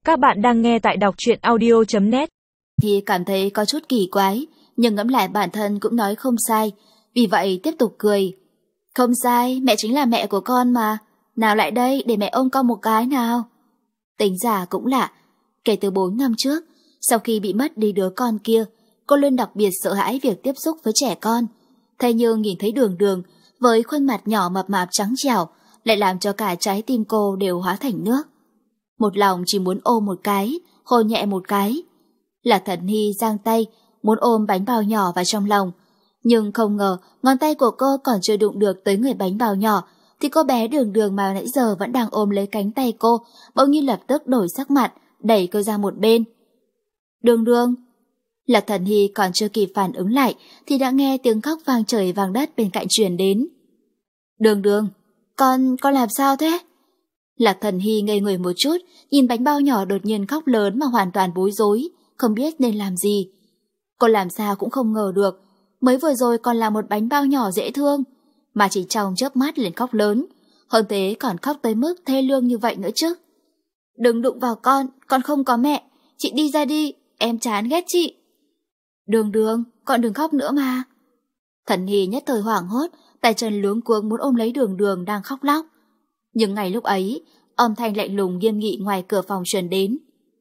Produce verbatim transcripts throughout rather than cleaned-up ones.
Các bạn đang nghe tại đọc truyện audio chấm net. Thì cảm thấy có chút kỳ quái, nhưng ngẫm lại bản thân cũng nói không sai, vì vậy tiếp tục cười. Không sai, mẹ chính là mẹ của con mà. Nào lại đây để mẹ ôm con một cái nào. Tính giả cũng lạ, kể từ bốn năm trước, sau khi bị mất đi đứa con kia, cô luôn đặc biệt sợ hãi việc tiếp xúc với trẻ con. Thế nhưng nhìn thấy Đường Đường với khuôn mặt nhỏ mập mạp trắng trẻo lại làm cho cả trái tim cô đều hóa thành nước. Một lòng chỉ muốn ôm một cái, hôn nhẹ một cái. Lạc Thần Hy giang tay muốn ôm bánh bao nhỏ vào trong lòng, nhưng không ngờ ngón tay của cô còn chưa đụng được tới người bánh bao nhỏ thì cô bé Đường Đường mà nãy giờ vẫn đang ôm lấy cánh tay cô bỗng nhiên lập tức đổi sắc mặt, đẩy cô ra một bên. Đường Đường! Lạc Thần Hy còn chưa kịp phản ứng lại thì đã nghe tiếng khóc vang trời vang đất bên cạnh truyền đến. Đường Đường! Con, con làm sao thế? Lạc Thần Hy ngây người một chút, nhìn bánh bao nhỏ đột nhiên khóc lớn mà hoàn toàn bối rối, không biết nên làm gì. Cô làm sao cũng không ngờ được, mới vừa rồi còn là một bánh bao nhỏ dễ thương, mà chỉ trong chớp mắt liền khóc lớn, hơn thế còn khóc tới mức thê lương như vậy nữa chứ. Đừng đụng vào con, con không có mẹ, chị đi ra đi, em chán ghét chị. Đường Đường, con đừng khóc nữa mà. Thần Hy nhất thời hoảng hốt, tay chân luống cuống muốn ôm lấy Đường Đường đang khóc lóc. Nhưng ngay lúc ấy, âm thanh lạnh lùng nghiêm nghị ngoài cửa phòng truyền đến.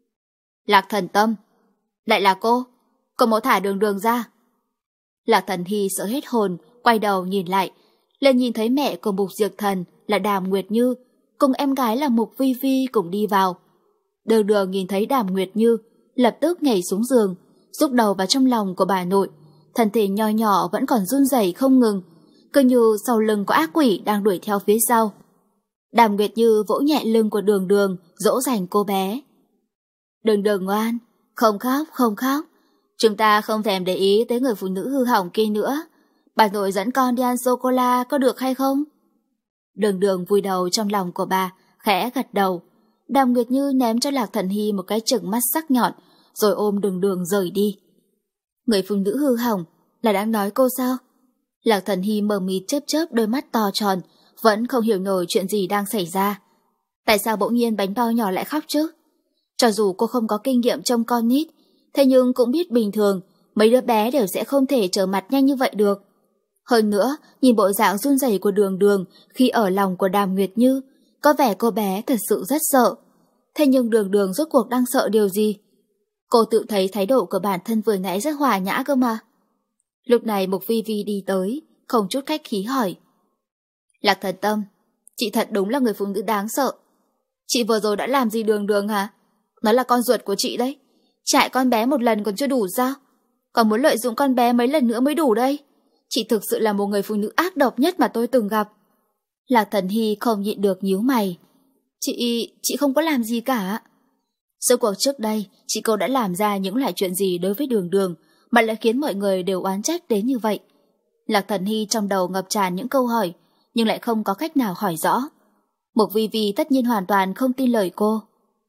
Lạc Thần Tâm! Lại là cô! Cô mau thả Đường Đường ra! Lạc Thần Hy sợ hết hồn, quay đầu nhìn lại, lên nhìn thấy mẹ của Mục Diệp Thần là Đàm Nguyệt Như, cùng em gái là Mục Vi Vi cùng đi vào. Đường Đường nhìn thấy Đàm Nguyệt Như, lập tức nhảy xuống giường, rúc đầu vào trong lòng của bà nội, thân thể nho nhỏ vẫn còn run rẩy không ngừng, cứ như sau lưng có ác quỷ đang đuổi theo phía sau. Đàm Nguyệt Như vỗ nhẹ lưng của Đường Đường, dỗ dành cô bé. Đường Đường ngoan, không khóc, không khóc. Chúng ta không thèm để ý tới người phụ nữ hư hỏng kia nữa. Bà nội dẫn con đi ăn sô-cô-la có được hay không? Đường Đường vùi đầu trong lòng của bà, khẽ gật đầu. Đàm Nguyệt Như ném cho Lạc Thần Hy một cái chừng mắt sắc nhọn, rồi ôm Đường Đường rời đi. Người phụ nữ hư hỏng là đang nói cô sao? Lạc Thần Hy mờ mịt chớp chớp đôi mắt to tròn, vẫn không hiểu nổi chuyện gì đang xảy ra. Tại sao bỗng nhiên bánh bao nhỏ lại khóc chứ? Cho dù cô không có kinh nghiệm trông con nít, thế nhưng cũng biết bình thường mấy đứa bé đều sẽ không thể trở mặt nhanh như vậy được. Hơn nữa, nhìn bộ dạng run rẩy của Đường Đường khi ở lòng của Đàm Nguyệt Như, có vẻ cô bé thật sự rất sợ. Thế nhưng Đường Đường rốt cuộc đang sợ điều gì? Cô tự thấy thái độ của bản thân vừa nãy rất hòa nhã cơ mà. Lúc này Mục Vi Vi đi tới, không chút khách khí hỏi. Lạc Thần Tâm, chị thật đúng là người phụ nữ đáng sợ. Chị vừa rồi đã làm gì Đường Đường hả? Nó là con ruột của chị đấy. Chạy con bé một lần còn chưa đủ sao? Còn muốn lợi dụng con bé mấy lần nữa mới đủ đây. Chị thực sự là một người phụ nữ ác độc nhất mà tôi từng gặp. Lạc Thần Hy không nhịn được nhíu mày. Chị... chị không có làm gì cả. Suốt cuộc trước đây, chị cô đã làm ra những loại chuyện gì đối với Đường Đường mà lại khiến mọi người đều oán trách đến như vậy? Lạc Thần Hy trong đầu ngập tràn những câu hỏi, nhưng lại không có cách nào hỏi rõ. Mục Vi Vi tất nhiên hoàn toàn không tin lời cô.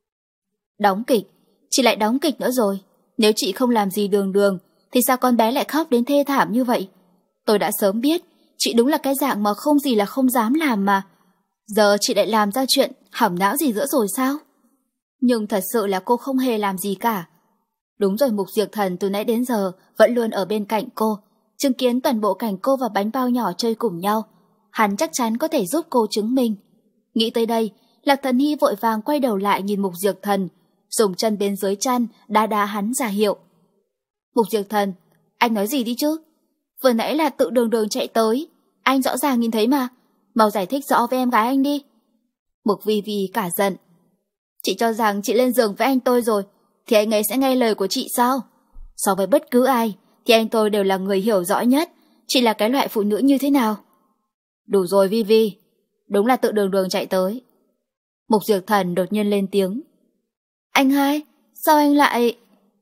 Đóng kịch? Chị lại đóng kịch nữa rồi. Nếu chị không làm gì Đường Đường thì sao con bé lại khóc đến thê thảm như vậy? Tôi đã sớm biết chị đúng là cái dạng mà không gì là không dám làm mà. Giờ chị lại làm ra chuyện hỏng não gì nữa rồi sao? Nhưng thật sự là cô không hề làm gì cả. Đúng rồi, Mục Diệp Thần từ nãy đến giờ vẫn luôn ở bên cạnh cô, chứng kiến toàn bộ cảnh cô và bánh bao nhỏ chơi cùng nhau. Hắn chắc chắn có thể giúp cô chứng minh. Nghĩ tới đây, Lạc Thần Hy vội vàng quay đầu lại nhìn Mục Diệp Thần, dùng chân bên dưới chăn đá đá hắn ra hiệu. Mục Diệp Thần, anh nói gì đi chứ? Vừa nãy là tự Đường Đường chạy tới, anh rõ ràng nhìn thấy mà. Mau giải thích rõ với em gái anh đi. Mục Vi Vi cả giận. Chị cho rằng chị lên giường với anh tôi rồi thì anh ấy sẽ nghe lời của chị sao? So với bất cứ ai thì anh tôi đều là người hiểu rõ nhất chị là cái loại phụ nữ như thế nào. Đủ rồi Vi Vi, đúng là tự Đường Đường chạy tới. Mục Diệp Thần đột nhiên lên tiếng. Anh hai, sao anh lại...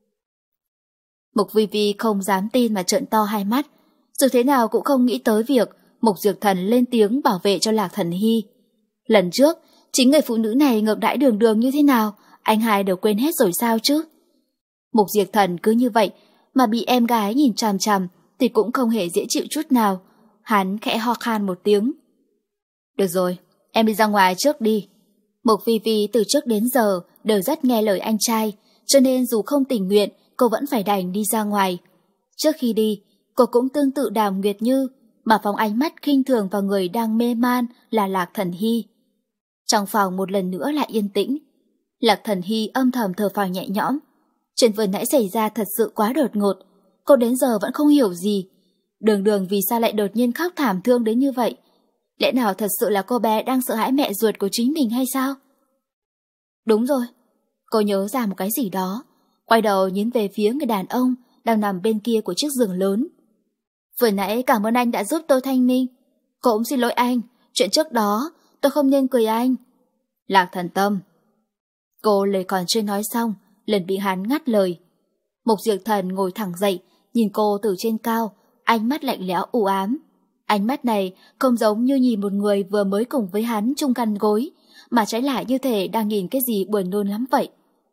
Mục Vi Vi không dám tin mà trợn to hai mắt, dù thế nào cũng không nghĩ tới việc Mục Diệp Thần lên tiếng bảo vệ cho Lạc Thần Hy. Lần trước, chính người phụ nữ này ngược đãi Đường Đường như thế nào, anh hai đều quên hết rồi sao chứ? Mục Diệp Thần cứ như vậy mà bị em gái nhìn chằm chằm thì cũng không hề dễ chịu chút nào. Hắn khẽ ho khan một tiếng. Được rồi, em đi ra ngoài trước đi. Mộc Phi Phi từ trước đến giờ đều rất nghe lời anh trai, cho nên dù không tình nguyện, cô vẫn phải đành đi ra ngoài. Trước khi đi, cô cũng tương tự Đàm Nguyệt Như, mà phóng ánh mắt khinh thường vào người đang mê man là Lạc Thần Hy. Trong phòng một lần nữa lại yên tĩnh. Lạc Thần Hy âm thầm thở phào nhẹ nhõm. Chuyện vừa nãy xảy ra thật sự quá đột ngột, cô đến giờ vẫn không hiểu gì. Đường Đường vì sao lại đột nhiên khóc thảm thương đến như vậy? Lẽ nào thật sự là cô bé đang sợ hãi mẹ ruột của chính mình hay sao? Đúng rồi, cô nhớ ra một cái gì đó, quay đầu nhìn về phía người đàn ông đang nằm bên kia của chiếc giường lớn. Vừa nãy cảm ơn anh đã giúp tôi thanh minh. Cô cũng xin lỗi anh, chuyện trước đó tôi không nên cười anh. Lạc Thần Tâm. Cô lời còn chưa nói xong, liền bị hắn ngắt lời. Mục Diệp Thần ngồi thẳng dậy, nhìn cô từ trên cao, ánh mắt lạnh lẽo u ám. Ánh mắt này không giống như nhìn một người vừa mới cùng với hắn chung căn gối, mà trái lại như thể đang nhìn cái gì buồn nôn lắm vậy.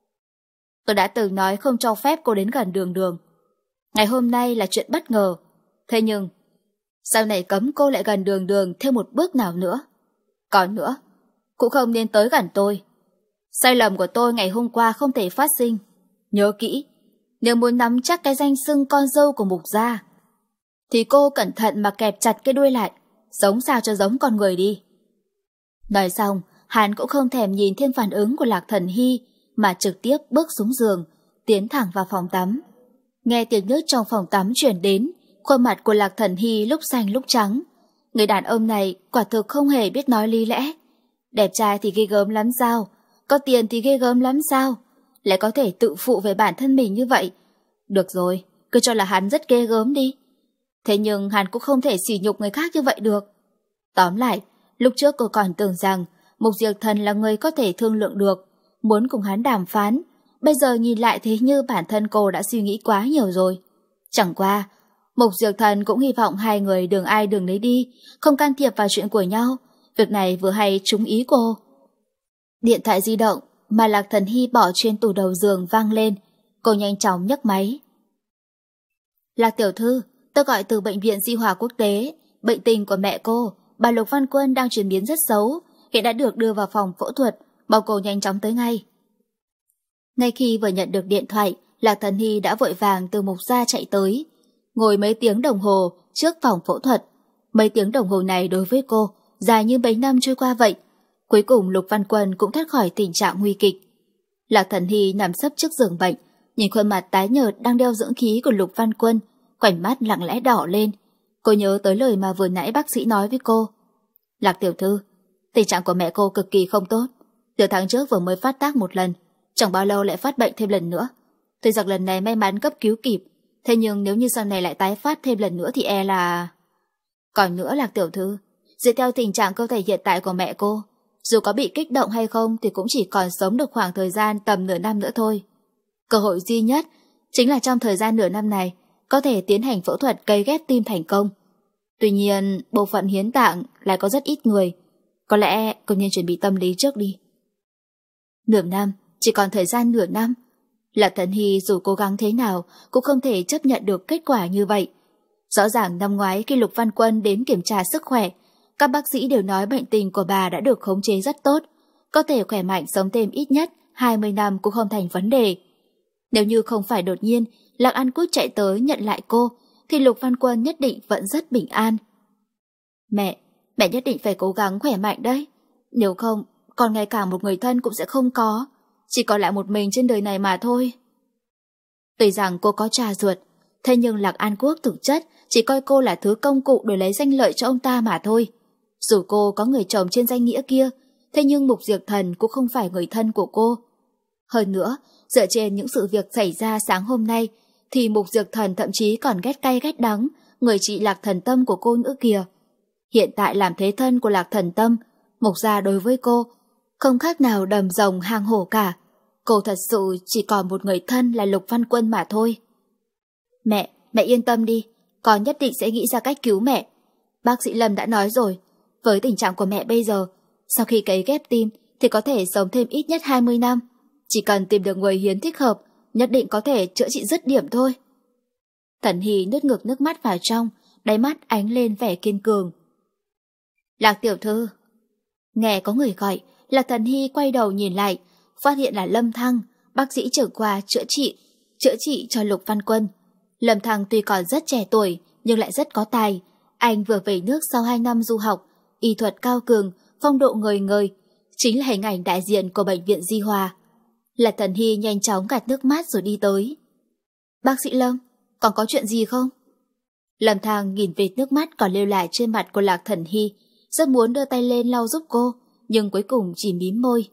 Tôi đã từng nói không cho phép cô đến gần Đường Đường. Ngày hôm nay là chuyện bất ngờ. Thế nhưng, sau này cấm cô lại gần Đường Đường thêm một bước nào nữa. Còn nữa, cũng không nên tới gần tôi. Sai lầm của tôi ngày hôm qua không thể phát sinh. Nhớ kỹ, nếu muốn nắm chắc cái danh xưng con dâu của Mục gia, thì cô cẩn thận mà kẹp chặt cái đuôi lại, giống sao cho giống con người đi. Nói xong, hắn cũng không thèm nhìn thêm phản ứng của Lạc Thần Hy, mà trực tiếp bước xuống giường, tiến thẳng vào phòng tắm. Nghe tiếng nước trong phòng tắm chuyển đến, khuôn mặt của Lạc Thần Hy lúc xanh lúc trắng. Người đàn ông này quả thực không hề biết nói lý lẽ. Đẹp trai thì ghê gớm lắm sao? Có tiền thì ghê gớm lắm sao? Lại có thể tự phụ về bản thân mình như vậy. Được rồi, cứ cho là hắn rất ghê gớm đi. Thế nhưng hắn cũng không thể sỉ nhục người khác như vậy được. Tóm lại, lúc trước cô còn tưởng rằng Mục Diệp Thần là người có thể thương lượng được, muốn cùng hắn đàm phán. Bây giờ nhìn lại thế như bản thân cô đã suy nghĩ quá nhiều rồi. Chẳng qua, Mục Diệp Thần cũng hy vọng hai người đường ai đường nấy đi, không can thiệp vào chuyện của nhau. Việc này vừa hay trúng ý cô. Điện thoại di động mà Lạc Thần Hy bỏ trên tủ đầu giường vang lên. Cô nhanh chóng nhấc máy. Lạc tiểu thư, tôi gọi từ bệnh viện Di Hòa Quốc tế. Bệnh tình của mẹ cô, bà Lục Văn Quân đang chuyển biến rất xấu, hiện đã được đưa vào phòng phẫu thuật, mong cô nhanh chóng tới ngay. Ngay khi vừa nhận được điện thoại, Lạc Thần Hy đã vội vàng từ Mục gia chạy tới, ngồi mấy tiếng đồng hồ trước phòng phẫu thuật. Mấy tiếng đồng hồ này đối với cô dài như mấy năm trôi qua vậy. Cuối cùng Lục Văn Quân cũng thoát khỏi tình trạng nguy kịch. Lạc Thần Hy nằm sấp trước giường bệnh, nhìn khuôn mặt tái nhợt đang đeo dưỡng khí của Lục Văn Quân, khoảnh mắt lặng lẽ đỏ lên. Cô nhớ tới lời mà vừa nãy bác sĩ nói với cô. Lạc tiểu thư, tình trạng của mẹ cô cực kỳ không tốt. Từ tháng trước vừa mới phát tác một lần, chẳng bao lâu lại phát bệnh thêm lần nữa. Tuy rằng lần này may mắn cấp cứu kịp, thế nhưng nếu như sau này lại tái phát thêm lần nữa thì e là... Còn nữa Lạc tiểu thư, dựa theo tình trạng cơ thể hiện tại của mẹ cô, dù có bị kích động hay không thì cũng chỉ còn sống được khoảng thời gian tầm nửa năm nữa thôi. Cơ hội duy nhất chính là trong thời gian nửa năm này có thể tiến hành phẫu thuật cấy ghép tim thành công. Tuy nhiên, bộ phận hiến tạng lại có rất ít người. Có lẽ cô nên chuẩn bị tâm lý trước đi. Nửa năm, chỉ còn thời gian nửa năm. Lạc Thần Hy dù cố gắng thế nào cũng không thể chấp nhận được kết quả như vậy. Rõ ràng năm ngoái khi Lục Văn Quân đến kiểm tra sức khỏe, các bác sĩ đều nói bệnh tình của bà đã được khống chế rất tốt, có thể khỏe mạnh sống thêm ít nhất hai mươi năm cũng không thành vấn đề. Nếu như không phải đột nhiên Lạc An Quốc chạy tới nhận lại cô, thì Lục Văn Quân nhất định vẫn rất bình an. Mẹ, mẹ nhất định phải cố gắng khỏe mạnh đấy. Nếu không, còn ngay cả một người thân cũng sẽ không có, chỉ còn lại một mình trên đời này mà thôi. Tuy rằng cô có cha ruột, thế nhưng Lạc An Quốc thực chất chỉ coi cô là thứ công cụ để lấy danh lợi cho ông ta mà thôi. Dù cô có người chồng trên danh nghĩa kia, thế nhưng Mục Diệp Thần cũng không phải người thân của cô. Hơn nữa, dựa trên những sự việc xảy ra sáng hôm nay, thì Mục Diệp Thần thậm chí còn ghét cay ghét đắng người chị Lạc Thần Tâm của cô nữa kìa. Hiện tại làm thế thân của Lạc Thần Tâm, Mục gia đối với cô không khác nào đầm rồng hang hổ cả. Cô thật sự chỉ còn một người thân là Lục Văn Quân mà thôi. Mẹ, mẹ yên tâm đi, con nhất định sẽ nghĩ ra cách cứu mẹ. Bác sĩ Lâm đã nói rồi, với tình trạng của mẹ bây giờ, sau khi cấy ghép tim thì có thể sống thêm ít nhất hai mươi năm. Chỉ cần tìm được người hiến thích hợp, nhất định có thể chữa trị dứt điểm thôi. Thần Hy nuốt ngược nước mắt vào trong, đáy mắt ánh lên vẻ kiên cường. Lạc tiểu thư. Nghe có người gọi, Lạc Thần Hy quay đầu nhìn lại, phát hiện là Lâm Thăng, bác sĩ trưởng khoa chữa trị, chữa trị cho Lục Văn Quân. Lâm Thăng tuy còn rất trẻ tuổi, nhưng lại rất có tài. Anh vừa về nước sau hai năm du học, y thuật cao cường, phong độ ngời ngời, chính là hình ảnh đại diện của bệnh viện Di Hòa. Lạc Thần Hy nhanh chóng gạt nước mắt rồi đi tới. Bác sĩ Lâm, còn có chuyện gì không? Lâm Thăng nhìn vệt nước mắt còn lưu lại trên mặt của Lạc Thần Hy, rất muốn đưa tay lên lau giúp cô, nhưng cuối cùng chỉ mím môi.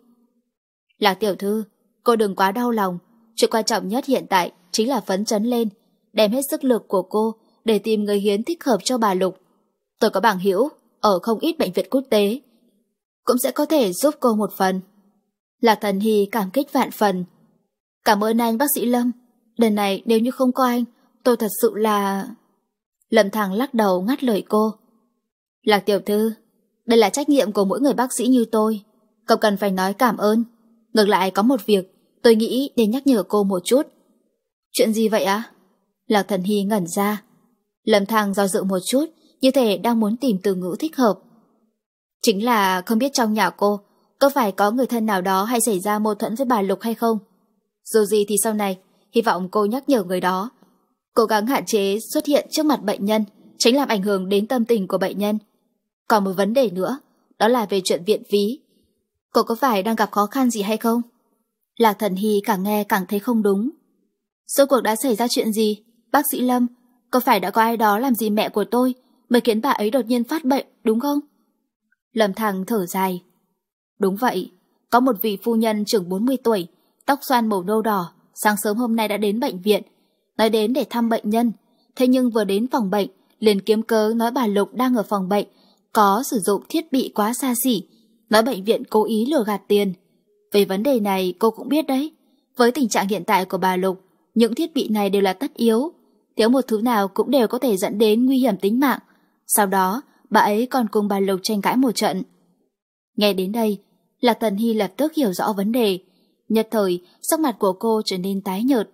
Lạc tiểu thư, cô đừng quá đau lòng, chuyện quan trọng nhất hiện tại chính là phấn chấn lên, đem hết sức lực của cô để tìm người hiến thích hợp cho bà Lục. Tôi có bằng hữu ở không ít bệnh viện quốc tế, cũng sẽ có thể giúp cô một phần. Lạc Thần Hy cảm kích vạn phần. Cảm ơn anh bác sĩ Lâm, lần này nếu như không có anh, tôi thật sự là... Lâm Thăng lắc đầu ngắt lời cô. Lạc tiểu thư, đây là trách nhiệm của mỗi người bác sĩ như tôi, không cần phải nói cảm ơn. Ngược lại có một việc tôi nghĩ nên nhắc nhở cô một chút. Chuyện gì vậy ạ? Lạc Thần Hy ngẩn ra. Lâm Thăng do dự một chút, như thể đang muốn tìm từ ngữ thích hợp. Chính là không biết trong nhà cô có phải có người thân nào đó hay xảy ra mâu thuẫn với bà Lục hay không? Dù gì thì sau này, hy vọng cô nhắc nhở người đó cố gắng hạn chế xuất hiện trước mặt bệnh nhân, tránh làm ảnh hưởng đến tâm tình của bệnh nhân. Còn một vấn đề nữa, đó là về chuyện viện phí. Cô có phải đang gặp khó khăn gì hay không? Lạc Thần Hy càng nghe càng thấy không đúng. Rốt cuộc đã xảy ra chuyện gì? Bác sĩ Lâm, có phải đã có ai đó làm gì mẹ của tôi mới khiến bà ấy đột nhiên phát bệnh, đúng không? Lâm Thăng thở dài. Đúng vậy, có một vị phu nhân chừng bốn mươi tuổi, tóc xoăn màu nâu đỏ, sáng sớm hôm nay đã đến bệnh viện, nói đến để thăm bệnh nhân. Thế nhưng vừa đến phòng bệnh, liền kiếm cớ nói bà Lục đang ở phòng bệnh, có sử dụng thiết bị quá xa xỉ, nói bệnh viện cố ý lừa gạt tiền. Về vấn đề này cô cũng biết đấy, với tình trạng hiện tại của bà Lục, những thiết bị này đều là tất yếu, thiếu một thứ nào cũng đều có thể dẫn đến nguy hiểm tính mạng. Sau đó, bà ấy còn cùng bà Lục tranh cãi một trận. Nghe đến đây, Lạc Thần Hy lập tức hiểu rõ vấn đề, nhất thời sắc mặt của cô trở nên tái nhợt.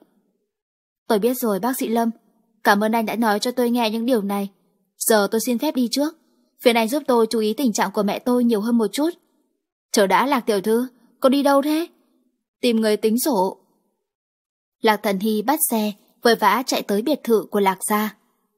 Tôi biết rồi bác sĩ Lâm, cảm ơn anh đã nói cho tôi nghe những điều này. Giờ tôi xin phép đi trước, phiền anh giúp tôi chú ý tình trạng của mẹ tôi nhiều hơn một chút. Chờ đã Lạc tiểu thư, cô đi đâu thế? Tìm người tính sổ. Lạc Thần Hy bắt xe, vội vã chạy tới biệt thự của Lạc gia.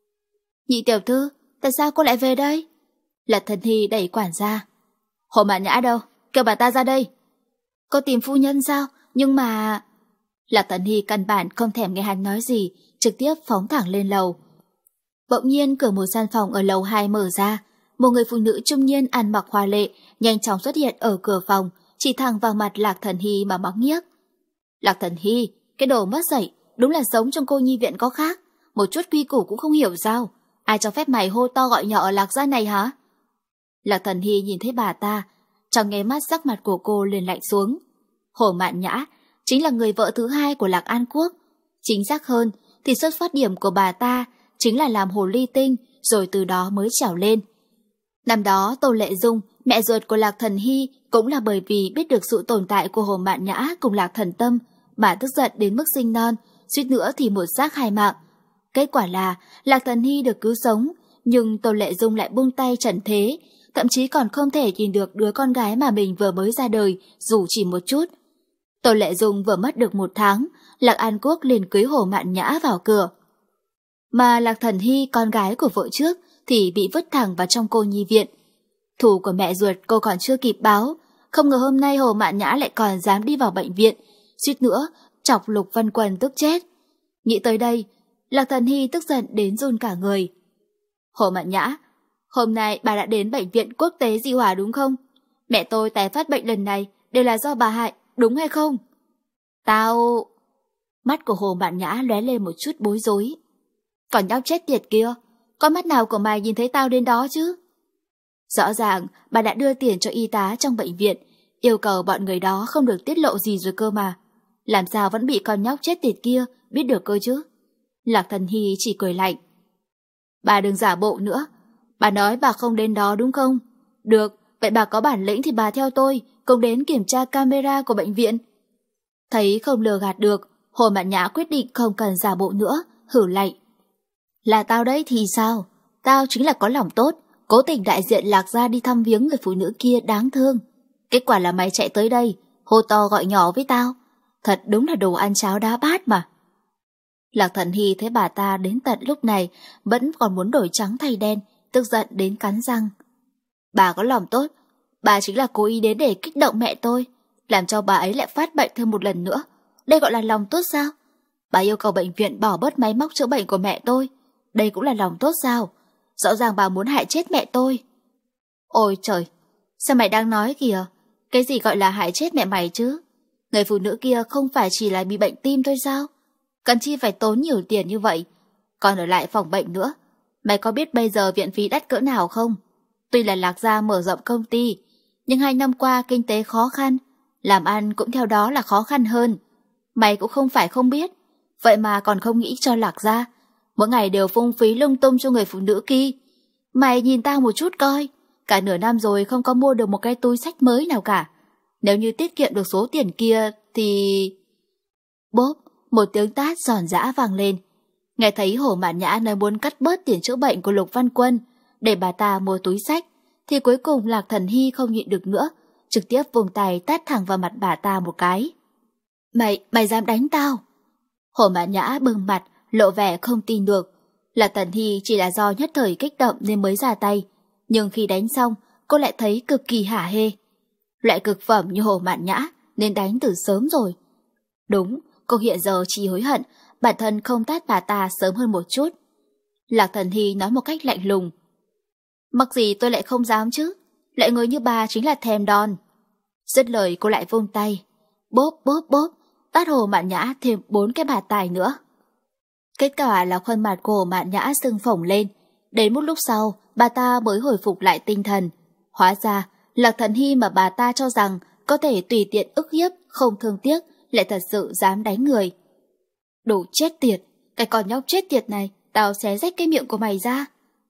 Nhị tiểu thư, tại sao cô lại về đây? Lạc Thần Hy đẩy quản gia. Hồ Mạn Nhã đâu? Kêu bà ta ra đây. Cô tìm phu nhân sao? Nhưng mà... Lạc Thần Hy căn bản không thèm nghe hắn nói gì, trực tiếp phóng thẳng lên lầu. Bỗng nhiên cửa một gian phòng ở lầu hai mở ra, một người phụ nữ trung niên ăn mặc hoa lệ nhanh chóng xuất hiện ở cửa phòng, chỉ thẳng vào mặt Lạc Thần Hy mà mắng nhiếc. Lạc Thần Hy, cái đồ mất dạy, đúng là giống trong cô nhi viện có khác, một chút quy củ cũng không hiểu sao. Ai cho phép mày hô to gọi nhỏ ở Lạc gia này hả? Lạc Thần Hy nhìn thấy bà ta, trong nháy mắt sắc mặt của cô liền lạnh xuống. Hồ Mạn Nhã chính là người vợ thứ hai của Lạc An Quốc. Chính xác hơn thì xuất phát điểm của bà ta chính là làm hồ ly tinh, rồi từ đó mới trèo lên. Năm đó Tô Lệ Dung, mẹ ruột của Lạc Thần Hy, cũng là bởi vì biết được sự tồn tại của Hồ Mạn Nhã cùng Lạc Thần Tâm, bà tức giận đến mức sinh non, suýt nữa thì một xác hai mạng. Kết quả là Lạc Thần Hy được cứu sống, nhưng Tô Lệ Dung lại buông tay trần thế, thậm chí còn không thể nhìn được đứa con gái mà mình vừa mới ra đời dù chỉ một chút. Tô Lệ Dung vừa mất được một tháng, Lạc An Quốc liền cưới Hồ Mạn Nhã vào cửa. Mà Lạc Thần Hy, con gái của vợ trước, thì bị vứt thẳng vào trong cô nhi viện. Thù của mẹ ruột cô còn chưa kịp báo, không ngờ hôm nay Hồ Mạn Nhã lại còn dám đi vào bệnh viện, suýt nữa chọc Lục Văn Quân tức chết. Nghĩ tới đây, Lạc Thần Hy tức giận đến run cả người. Hồ Mạn Nhã, hôm nay bà đã đến bệnh viện quốc tế Di Hòa đúng không? Mẹ tôi tái phát bệnh lần này đều là do bà hại, đúng hay không? Tao... Mắt của Hồ Mạn Nhã lóe lên một chút bối rối. Còn nhóc chết tiệt kia, con mắt nào của mày nhìn thấy tao đến đó chứ? Rõ ràng bà đã đưa tiền cho y tá trong bệnh viện, yêu cầu bọn người đó không được tiết lộ gì rồi cơ mà. Làm sao vẫn bị con nhóc chết tiệt kia biết được cơ chứ? Lạc Thần Hy chỉ cười lạnh. Bà đừng giả bộ nữa. Bà nói bà không đến đó đúng không? Được, vậy bà có bản lĩnh thì bà theo tôi cùng đến kiểm tra camera của bệnh viện. Thấy không lừa gạt được, Hồ Mạn Nhã quyết định không cần giả bộ nữa, hử lạnh. Là tao đấy thì sao? Tao chính là có lòng tốt, cố tình đại diện Lạc gia đi thăm viếng người phụ nữ kia đáng thương. Kết quả là mày chạy tới đây, hô to gọi nhỏ với tao. Thật đúng là đồ ăn cháo đá bát mà. Lạc Thần Hy thấy bà ta đến tận lúc này vẫn còn muốn đổi trắng thay đen, tức giận đến cắn răng. Bà có lòng tốt, bà chính là cố ý đến để kích động mẹ tôi, làm cho bà ấy lại phát bệnh thêm một lần nữa. Đây gọi là lòng tốt sao? Bà yêu cầu bệnh viện bỏ bớt máy móc chữa bệnh của mẹ tôi, đây cũng là lòng tốt sao? Rõ ràng bà muốn hại chết mẹ tôi. Ôi trời, sao mày đang nói kìa? Cái gì gọi là hại chết mẹ mày chứ? Người phụ nữ kia không phải chỉ là bị bệnh tim thôi sao? Cần chi phải tốn nhiều tiền như vậy, còn ở lại phòng bệnh nữa. Mày có biết bây giờ viện phí đắt cỡ nào không? Tuy là Lạc gia mở rộng công ty, nhưng hai năm qua kinh tế khó khăn, làm ăn cũng theo đó là khó khăn hơn. Mày cũng không phải không biết, vậy mà còn không nghĩ cho Lạc gia. Mỗi ngày đều phung phí lung tung cho người phụ nữ kia. Mày nhìn tao một chút coi, cả nửa năm rồi không có mua được một cái túi xách mới nào cả. Nếu như tiết kiệm được số tiền kia thì... Bốp, một tiếng tát giòn giã vang lên. Nghe thấy Hồ Mạn Nhã nói muốn cắt bớt tiền chữa bệnh của Lục Văn Quân để bà ta mua túi xách, thì cuối cùng Lạc Thần Hy không nhịn được nữa, trực tiếp vùng tay tát thẳng vào mặt bà ta một cái. Mày, mày dám đánh tao? Hồ Mạn Nhã bừng mặt, lộ vẻ không tin được. Lạc Thần Hy chỉ là do nhất thời kích động nên mới ra tay, nhưng khi đánh xong, cô lại thấy cực kỳ hả hê. Loại cực phẩm như Hồ Mạn Nhã nên đánh từ sớm rồi. Đúng, cô hiện giờ chỉ hối hận bản thân không tát bà ta sớm hơn một chút. Lạc Thần Hy nói một cách lạnh lùng. Mặc gì tôi lại không dám chứ, lại người như bà chính là thèm đòn. Dứt lời cô lại vung tay, bốp bốp bốp, tát Hồ Mạn Nhã thêm bốn cái bạt tài nữa. Kết quả là khuôn mặt của Hồ Mạn Nhã sưng phồng lên. Đến một lúc sau, bà ta mới hồi phục lại tinh thần. Hóa ra, Lạc Thần Hy mà bà ta cho rằng có thể tùy tiện ức hiếp, không thương tiếc, lại thật sự dám đánh người. Đồ chết tiệt, cái con nhóc chết tiệt này, tao xé rách cái miệng của mày ra.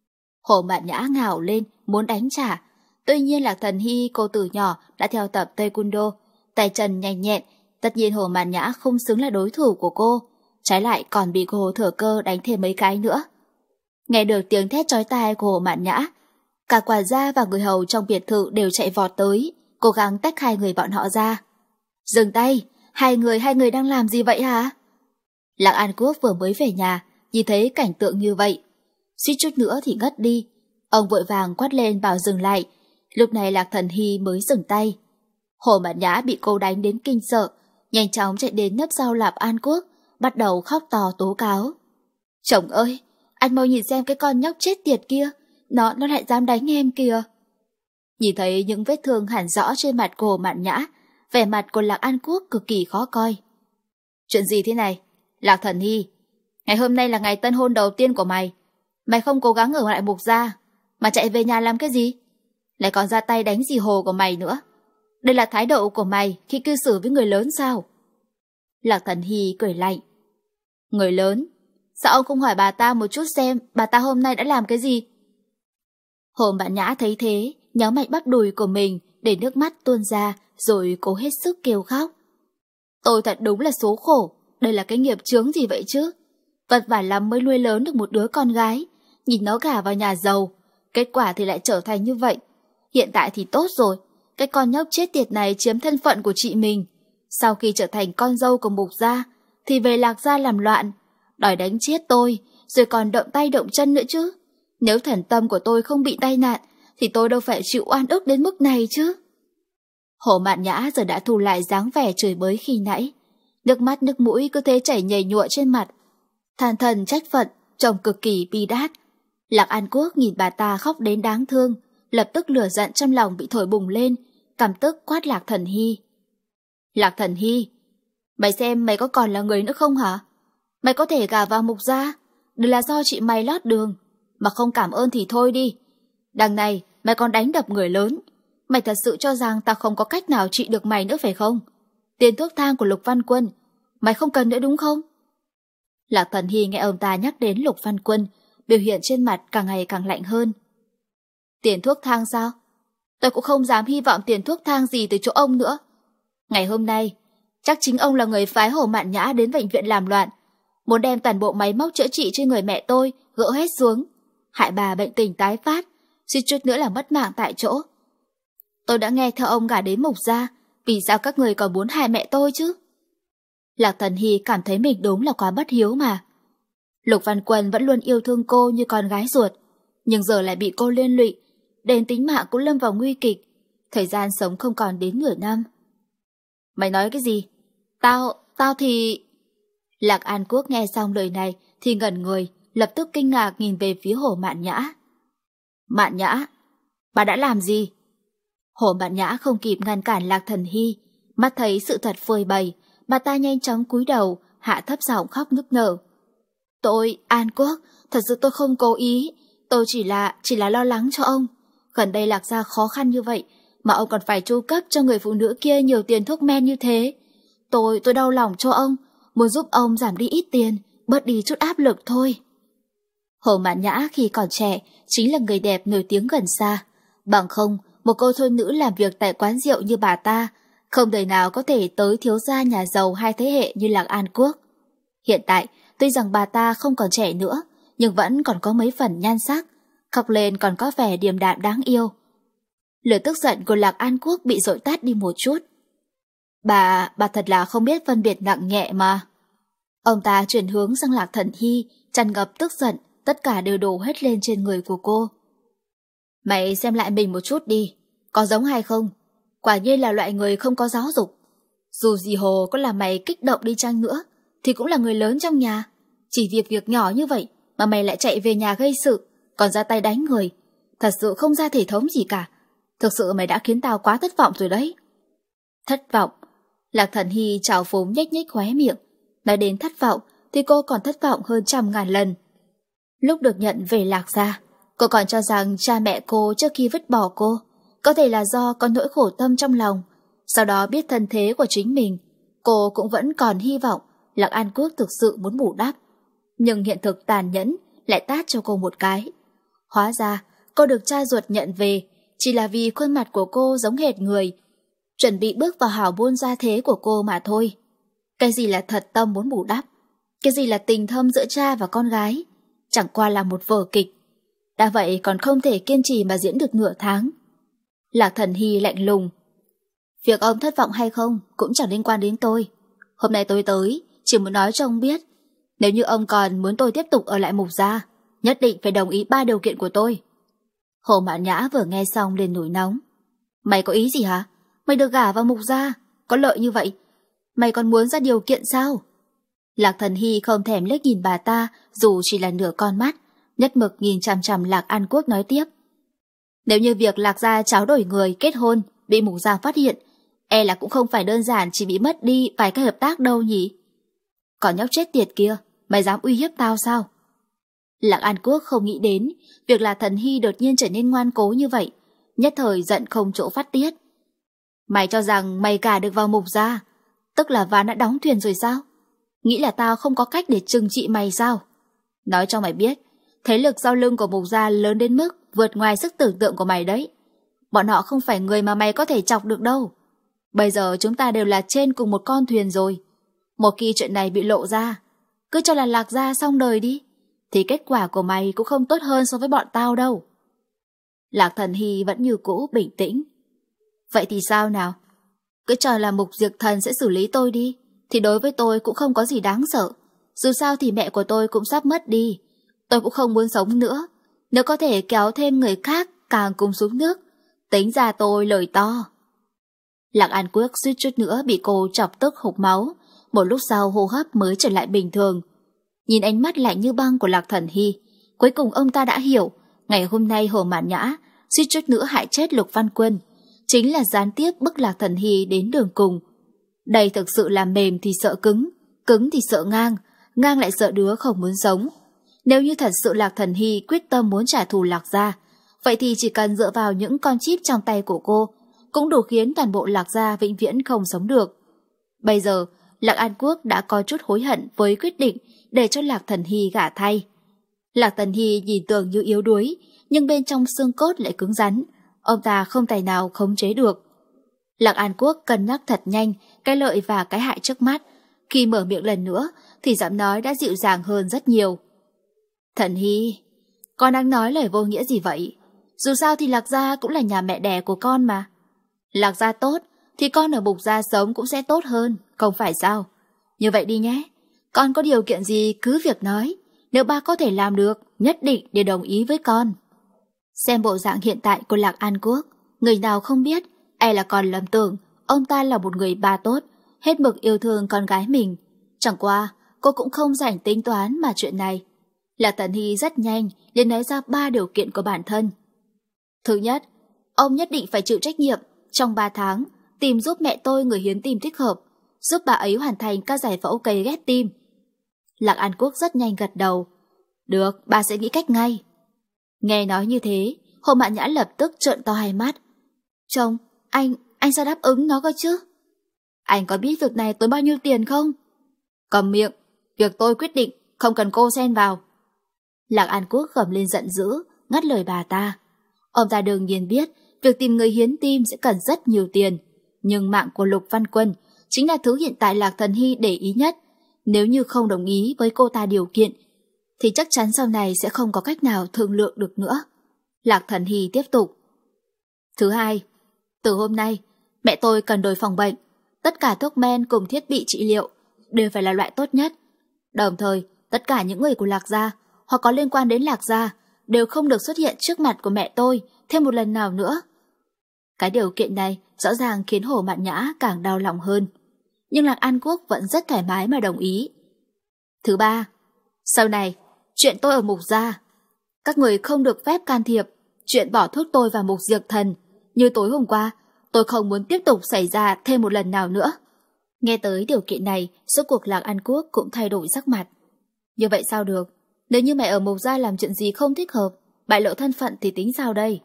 Hồ Mạn Nhã ngào lên, muốn đánh trả. Tuy nhiên Lạc Thần Hy cô từ nhỏ đã theo tập Taekwondo, tay chân nhanh nhẹn, tất nhiên Hồ Mạn Nhã không xứng là đối thủ của cô, trái lại còn bị cô thừa cơ đánh thêm mấy cái nữa. Nghe được tiếng thét chói tai của Hồ Mạn Nhã, cả quản gia và người hầu trong biệt thự đều chạy vọt tới, cố gắng tách hai người bọn họ ra. Dừng tay, hai người hai người đang làm gì vậy hả? Lạc An Quốc vừa mới về nhà, nhìn thấy cảnh tượng như vậy, suýt chút nữa thì ngất đi. Ông vội vàng quát lên bảo dừng lại. Lúc này Lạc Thần Hy mới dừng tay. Hồ Mạn Nhã bị cô đánh đến kinh sợ, nhanh chóng chạy đến nấp sau Lạc An Quốc, bắt đầu khóc to tố cáo. Chồng ơi, anh mau nhìn xem cái con nhóc chết tiệt kia, nó nó lại dám đánh em kìa. Nhìn thấy những vết thương hẳn rõ trên mặt của Hồ Mạn Nhã, vẻ mặt của Lạc An Quốc cực kỳ khó coi. Chuyện gì thế này? Lạc Thần Hy, ngày hôm nay là ngày tân hôn đầu tiên của mày. Mày không cố gắng ở lại Mục gia, mà chạy về nhà làm cái gì? Lại còn ra tay đánh dì Hồ của mày nữa. Đây là thái độ của mày khi cư xử với người lớn sao? Lạc Thần Hy cười lạnh. Người lớn? Sao ông không hỏi bà ta một chút xem bà ta hôm nay đã làm cái gì? Hồ Mạn Nhã thấy thế, nhớ mạnh bắp đùi của mình để nước mắt tuôn ra, rồi cố hết sức kêu khóc. Tôi thật đúng là số khổ, đây là cái nghiệp chướng gì vậy chứ? Vất vả lắm mới nuôi lớn được một đứa con gái, nhìn nó gả vào nhà giàu, kết quả thì lại trở thành như vậy. Hiện tại thì tốt rồi, cái con nhóc chết tiệt này chiếm thân phận của chị mình. Sau khi trở thành con dâu của Mục gia, thì về Lạc gia làm loạn, đòi đánh chết tôi, rồi còn động tay động chân nữa chứ. Nếu thần tâm của tôi không bị tai nạn, thì tôi đâu phải chịu oan ức đến mức này chứ. Hồ Mạn Nhã giờ đã thu lại dáng vẻ chửi bới khi nãy. Nước mắt nước mũi cứ thế chảy nhầy nhụa trên mặt. Than thần trách phận, trông cực kỳ bi đát. Lạc An Quốc nhìn bà ta khóc đến đáng thương, lập tức lửa giận trong lòng bị thổi bùng lên, căm tức quát Lạc Thần Hy. Lạc Thần Hy, mày xem mày có còn là người nữa không hả? Mày có thể gả vào Mục gia, đều là do chị mày lót đường, mà không cảm ơn thì thôi đi. Đằng này mày còn đánh đập người lớn. Mày thật sự cho rằng tao không có cách nào trị được mày nữa phải không? Tiền thuốc thang của Lục Văn Quân mày không cần nữa đúng không? Lạc Thần Hy nghe ông ta nhắc đến Lục Văn Quân, biểu hiện trên mặt càng ngày càng lạnh hơn. Tiền thuốc thang sao? Tôi cũng không dám hy vọng tiền thuốc thang gì từ chỗ ông nữa. Ngày hôm nay chắc chính ông là người phái Hồ Mạn Nhã đến bệnh viện làm loạn, muốn đem toàn bộ máy móc chữa trị trên người mẹ tôi gỡ hết xuống, hại bà bệnh tình tái phát, suýt chút nữa là mất mạng tại chỗ. tôi đã nghe theo ông gả đến Mục gia, vì sao các người còn muốn hại mẹ tôi chứ? Lạc Thần Hy cảm thấy mình đúng là quá bất hiếu mà. Lục Văn Quân vẫn luôn yêu thương cô như con gái ruột, nhưng giờ lại bị cô liên lụy, đến tính mạng cũng lâm vào nguy kịch, thời gian sống không còn đến nửa năm. Mày nói cái gì? Tao, tao thì... Lạc An Quốc nghe xong lời này thì ngẩn người, lập tức kinh ngạc nhìn về phía Hồ Mạn Nhã. Mạn Nhã, bà đã làm gì? Hồ Mạn Nhã không kịp ngăn cản Lạc Thần Hy, mắt thấy sự thật phơi bày, bà ta nhanh chóng cúi đầu, hạ thấp giọng khóc nức nở. Tôi, An Quốc, thật sự tôi không cố ý, tôi chỉ là, chỉ là lo lắng cho ông. Gần đây Lạc gia khó khăn như vậy, mà ông còn phải chu cấp cho người phụ nữ kia nhiều tiền thuốc men như thế. Tôi, tôi đau lòng cho ông, muốn giúp ông giảm đi ít tiền, bớt đi chút áp lực thôi. Hồ Mạn Nhã khi còn trẻ chính là người đẹp nổi tiếng gần xa. Bằng không, một cô thôn nữ làm việc tại quán rượu như bà ta, không đời nào có thể tới thiếu gia nhà giàu hai thế hệ như Lạc An Quốc. Hiện tại, tuy rằng bà ta không còn trẻ nữa, nhưng vẫn còn có mấy phần nhan sắc, khóc lên còn có vẻ điềm đạm đáng yêu. Lửa tức giận của Lạc An Quốc bị dội tắt đi một chút. Bà, bà thật là không biết phân biệt nặng nhẹ mà. Ông ta chuyển hướng sang Lạc Thần Hy, tràn ngập tức giận, tất cả đều đổ hết lên trên người của cô. Mày xem lại mình một chút đi, có giống hay không? Quả nhiên là loại người không có giáo dục. Dù gì Hồ có làm mày kích động đi chăng nữa, thì cũng là người lớn trong nhà. Chỉ việc việc nhỏ như vậy mà mày lại chạy về nhà gây sự, còn ra tay đánh người. Thật sự không ra thể thống gì cả. Thực sự mày đã khiến tao quá thất vọng rồi đấy. Thất vọng? Lạc Thần Hy trào phúng nhếch nhếch khóe miệng. Nói đến thất vọng thì cô còn thất vọng hơn trăm ngàn lần. Lúc được nhận về Lạc gia, cô còn cho rằng cha mẹ cô trước khi vứt bỏ cô có thể là do có nỗi khổ tâm trong lòng. Sau đó biết thân thế của chính mình, cô cũng vẫn còn hy vọng Lạc An Quốc thực sự muốn bù đắp. Nhưng hiện thực tàn nhẫn lại tát cho cô một cái. Hóa ra cô được cha ruột nhận về chỉ là vì khuôn mặt của cô giống hệt người chuẩn bị bước vào hào buôn gia thế của cô mà thôi. Cái gì là thật tâm muốn bù đắp, cái gì là tình thâm giữa cha và con gái, chẳng qua là một vở kịch. Đã vậy còn không thể kiên trì mà diễn được nửa tháng. Lạc Thần Hy lạnh lùng. Việc ông thất vọng hay không cũng chẳng liên quan đến tôi. Hôm nay tôi tới chỉ muốn nói cho ông biết, nếu như ông còn muốn tôi tiếp tục ở lại Mục gia, nhất định phải đồng ý ba điều kiện của tôi. Hồ Mạn Nhã vừa nghe xong liền nổi nóng. Mày có ý gì hả? Mày được gả vào Mục gia, có lợi như vậy, mày còn muốn ra điều kiện sao? Lạc Thần Hy không thèm liếc nhìn bà ta dù chỉ là nửa con mắt, nhất mực nhìn chằm chằm Lạc An Quốc nói tiếp. Nếu như việc Lạc gia tráo đổi người kết hôn bị Mục gia phát hiện, e là cũng không phải đơn giản chỉ bị mất đi vài cái hợp tác đâu nhỉ? Còn nhóc chết tiệt kia, mày dám uy hiếp tao sao? Lạc An Quốc không nghĩ đến việc là Thần Hy đột nhiên trở nên ngoan cố như vậy, nhất thời giận không chỗ phát tiết. Mày cho rằng mày gả được vào Mục gia, tức là ván đã đóng thuyền rồi sao? Nghĩ là tao không có cách để trừng trị mày sao? Nói cho mày biết, thế lực sau lưng của Mục gia lớn đến mức vượt ngoài sức tưởng tượng của mày đấy. Bọn họ không phải người mà mày có thể chọc được đâu. Bây giờ chúng ta đều là trên cùng một con thuyền rồi. Một khi chuyện này bị lộ ra, cứ cho là Lạc gia xong đời đi, thì kết quả của mày cũng không tốt hơn so với bọn tao đâu. Lạc Thần Hy vẫn như cũ bình tĩnh. Vậy thì sao nào? Cứ cho là Mục Diệt Thần sẽ xử lý tôi đi, thì đối với tôi cũng không có gì đáng sợ. Dù sao thì mẹ của tôi cũng sắp mất đi, tôi cũng không muốn sống nữa. Nếu có thể kéo thêm người khác càng cùng xuống nước, tính ra tôi lời to. Lạc An Quốc suýt chút nữa bị cô chọc tức hộc máu, một lúc sau hô hấp mới trở lại bình thường. Nhìn ánh mắt lạnh như băng của Lạc Thần Hy, cuối cùng ông ta đã hiểu, ngày hôm nay Hồ Mạn Nhã suýt chút nữa hại chết Lục Văn Quân, chính là gián tiếp bức Lạc Thần Hy đến đường cùng. Đây thực sự là mềm thì sợ cứng, cứng thì sợ ngang, ngang lại sợ đứa không muốn sống. Nếu như thật sự Lạc Thần Hy quyết tâm muốn trả thù Lạc gia, vậy thì chỉ cần dựa vào những con chip trong tay của cô cũng đủ khiến toàn bộ Lạc gia vĩnh viễn không sống được. Bây giờ Lạc An Quốc đã có chút hối hận với quyết định để cho Lạc Thần Hy gả thay. Lạc Thần Hy nhìn tưởng như yếu đuối, nhưng bên trong xương cốt lại cứng rắn, ông ta không tài nào khống chế được. Lạc An Quốc cân nhắc thật nhanh cái lợi và cái hại trước mắt, khi mở miệng lần nữa thì giọng nói đã dịu dàng hơn rất nhiều. Thần Hy, con đang nói lời vô nghĩa gì vậy? Dù sao thì Lạc gia cũng là nhà mẹ đẻ của con mà. Lạc gia tốt thì con ở Mục gia sống cũng sẽ tốt hơn, không phải sao? Như vậy đi nhé, con có điều kiện gì cứ việc nói, nếu ba có thể làm được, nhất định để đồng ý với con. Xem bộ dạng hiện tại của Lạc An Quốc, người nào không biết, e là còn lầm tưởng ông ta là một người ba tốt, hết mực yêu thương con gái mình. Chẳng qua, cô cũng không rảnh tính toán mà chuyện này. Lạc Thần Hy rất nhanh liền nói ra ba điều kiện của bản thân. Thứ nhất, ông nhất định phải chịu trách nhiệm trong ba tháng tìm giúp mẹ tôi người hiến tim thích hợp, giúp bà ấy hoàn thành các giải phẫu cấy ghép tim. Lạc An Quốc rất nhanh gật đầu. Được, bà sẽ nghĩ cách ngay. Nghe nói như thế, Hồ Mạn Nhã lập tức trợn to hai mắt. Chồng, anh, anh sao đáp ứng nó cơ chứ? Anh có biết việc này tốn bao nhiêu tiền không? Cầm miệng, việc tôi quyết định, không cần cô xen vào. Lạc An Quốc gầm lên giận dữ, ngắt lời bà ta. Ông ta đương nhiên biết việc tìm người hiến tim sẽ cần rất nhiều tiền, nhưng mạng của Lục Văn Quân chính là thứ hiện tại Lạc Thần Hy để ý nhất. Nếu như không đồng ý với cô ta điều kiện, thì chắc chắn sau này sẽ không có cách nào thương lượng được nữa. Lạc Thần Hy tiếp tục. Thứ hai, từ hôm nay, mẹ tôi cần đổi phòng bệnh. Tất cả thuốc men cùng thiết bị trị liệu đều phải là loại tốt nhất. Đồng thời, tất cả những người của Lạc gia hoặc có liên quan đến Lạc gia đều không được xuất hiện trước mặt của mẹ tôi thêm một lần nào nữa. Cái điều kiện này rõ ràng khiến Hồ Mạn Nhã càng đau lòng hơn. Nhưng Lạc An Quốc vẫn rất thoải mái mà đồng ý. Thứ ba, sau này, chuyện tôi ở Mục gia, các người không được phép can thiệp. Chuyện bỏ thuốc tôi vào Mục Diệp Thần, như tối hôm qua, tôi không muốn tiếp tục xảy ra thêm một lần nào nữa. Nghe tới điều kiện này, rốt cuộc Lạc An Quốc cũng thay đổi sắc mặt. Như vậy sao được? Nếu như mẹ ở Mục gia làm chuyện gì không thích hợp, bại lộ thân phận thì tính sao đây?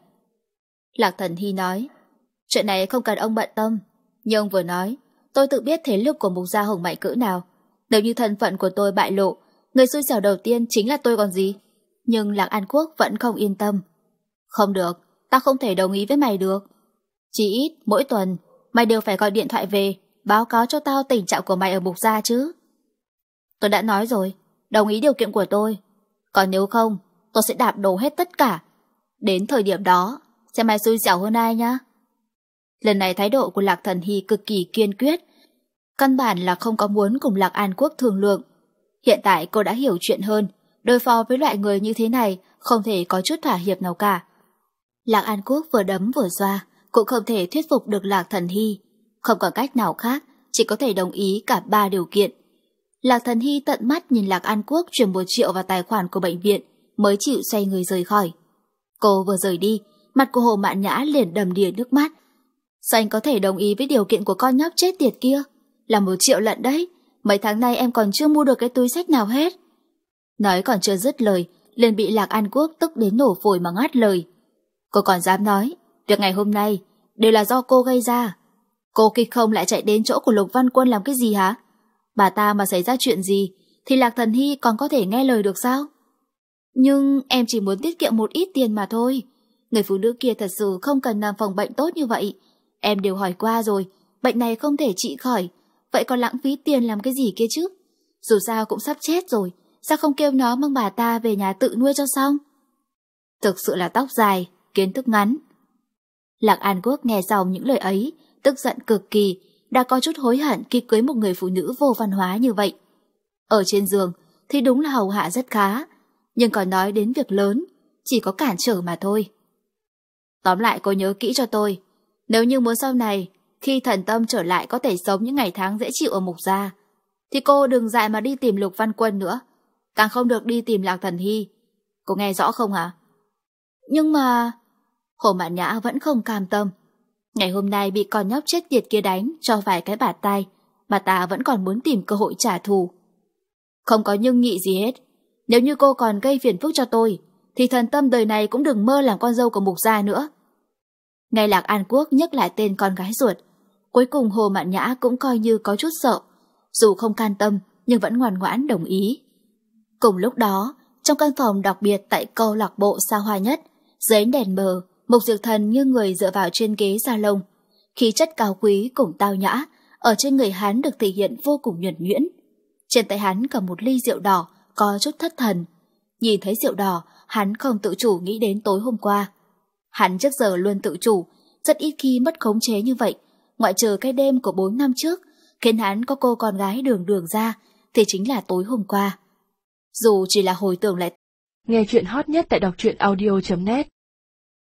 Lạc Thần Hy nói, chuyện này không cần ông bận tâm. Nhưng ông vừa nói, tôi tự biết thế lực của Mục gia hùng mạnh cỡ nào. Nếu như thân phận của tôi bại lộ, người xui xẻo đầu tiên chính là tôi còn gì. Nhưng Lạc An Quốc vẫn không yên tâm. Không được, ta không thể đồng ý với mày được. Chỉ ít mỗi tuần mày đều phải gọi điện thoại về báo cáo cho tao tình trạng của mày ở Mục gia chứ. Tôi đã nói rồi, đồng ý điều kiện của tôi. Còn nếu không, tôi sẽ đạp đổ hết tất cả. Đến thời điểm đó, xem mày xui xẻo hơn ai nhá. Lần này thái độ của Lạc Thần Hy cực kỳ kiên quyết. Căn bản là không có muốn cùng Lạc An Quốc thương lượng. Hiện tại cô đã hiểu chuyện hơn, đối phó với loại người như thế này không thể có chút thỏa hiệp nào cả. Lạc An Quốc vừa đấm vừa xoa, cũng không thể thuyết phục được Lạc Thần Hy. Không còn cách nào khác, chỉ có thể đồng ý cả ba điều kiện. Lạc Thần Hy tận mắt nhìn Lạc An Quốc chuyển một triệu vào tài khoản của bệnh viện, mới chịu xoay người rời khỏi. Cô vừa rời đi, mặt của Hồ Mạn Nhã liền đầm đìa nước mắt. Sao anh có thể đồng ý với điều kiện của con nhóc chết tiệt kia? Là một triệu lận đấy, mấy tháng nay em còn chưa mua được cái túi xách nào hết. Nói còn chưa dứt lời, liền bị Lạc An Quốc tức đến nổ phổi mà ngắt lời. Cô còn dám nói, việc ngày hôm nay đều là do cô gây ra. Cô khi không lại chạy đến chỗ của Lục Văn Quân làm cái gì hả? Bà ta mà xảy ra chuyện gì thì Lạc Thần Hy còn có thể nghe lời được sao? Nhưng em chỉ muốn tiết kiệm một ít tiền mà thôi. Người phụ nữ kia thật sự không cần nằm phòng bệnh tốt như vậy. Em đều hỏi qua rồi, bệnh này không thể trị khỏi. Vậy còn lãng phí tiền làm cái gì kia chứ? Dù sao cũng sắp chết rồi, sao không kêu nó mang bà ta về nhà tự nuôi cho xong? Thực sự là tóc dài, kiến thức ngắn. Lạc An Quốc nghe xong những lời ấy, tức giận cực kỳ, đã có chút hối hận khi cưới một người phụ nữ vô văn hóa như vậy. Ở trên giường thì đúng là hầu hạ rất khá, nhưng còn nói đến việc lớn, chỉ có cản trở mà thôi. Tóm lại cô nhớ kỹ cho tôi, nếu như muốn sau này, khi Thần Tâm trở lại có thể sống những ngày tháng dễ chịu ở Mục gia, thì cô đừng dại mà đi tìm Lục Văn Quân nữa, càng không được đi tìm Lạc Thần Hy. Cô nghe rõ không hả? Nhưng mà... Hồ Mạn Nhã vẫn không cam tâm. Ngày hôm nay bị con nhóc chết tiệt kia đánh cho vài cái bạt tay, bà ta vẫn còn muốn tìm cơ hội trả thù. Không có nhưng nhị gì hết. Nếu như cô còn gây phiền phức cho tôi, thì Thần Tâm đời này cũng đừng mơ làm con dâu của Mục gia nữa. Nghe Lạc An Quốc nhắc lại tên con gái ruột, cuối cùng Hồ Mạn Nhã cũng coi như có chút sợ, dù không can tâm nhưng vẫn ngoan ngoãn đồng ý. Cùng lúc đó, trong căn phòng đặc biệt tại câu lạc bộ xa hoa nhất, dưới ánh đèn mờ, Mục Diệp Thần như người dựa vào trên ghế salon, khí chất cao quý cùng tao nhã ở trên người hắn được thể hiện vô cùng nhuần nhuyễn. Trên tay hắn cầm một ly rượu đỏ có chút thất thần. Nhìn thấy rượu đỏ, hắn không tự chủ nghĩ đến tối hôm qua. Hắn trước giờ luôn tự chủ, rất ít khi mất khống chế như vậy. Ngoại trừ cái đêm của bốn năm trước khiến hắn có cô con gái đường đường ra, thì chính là tối hôm qua. Dù chỉ là hồi tưởng lại. Nghe chuyện hot nhất tại đọc truyện audio chấm net.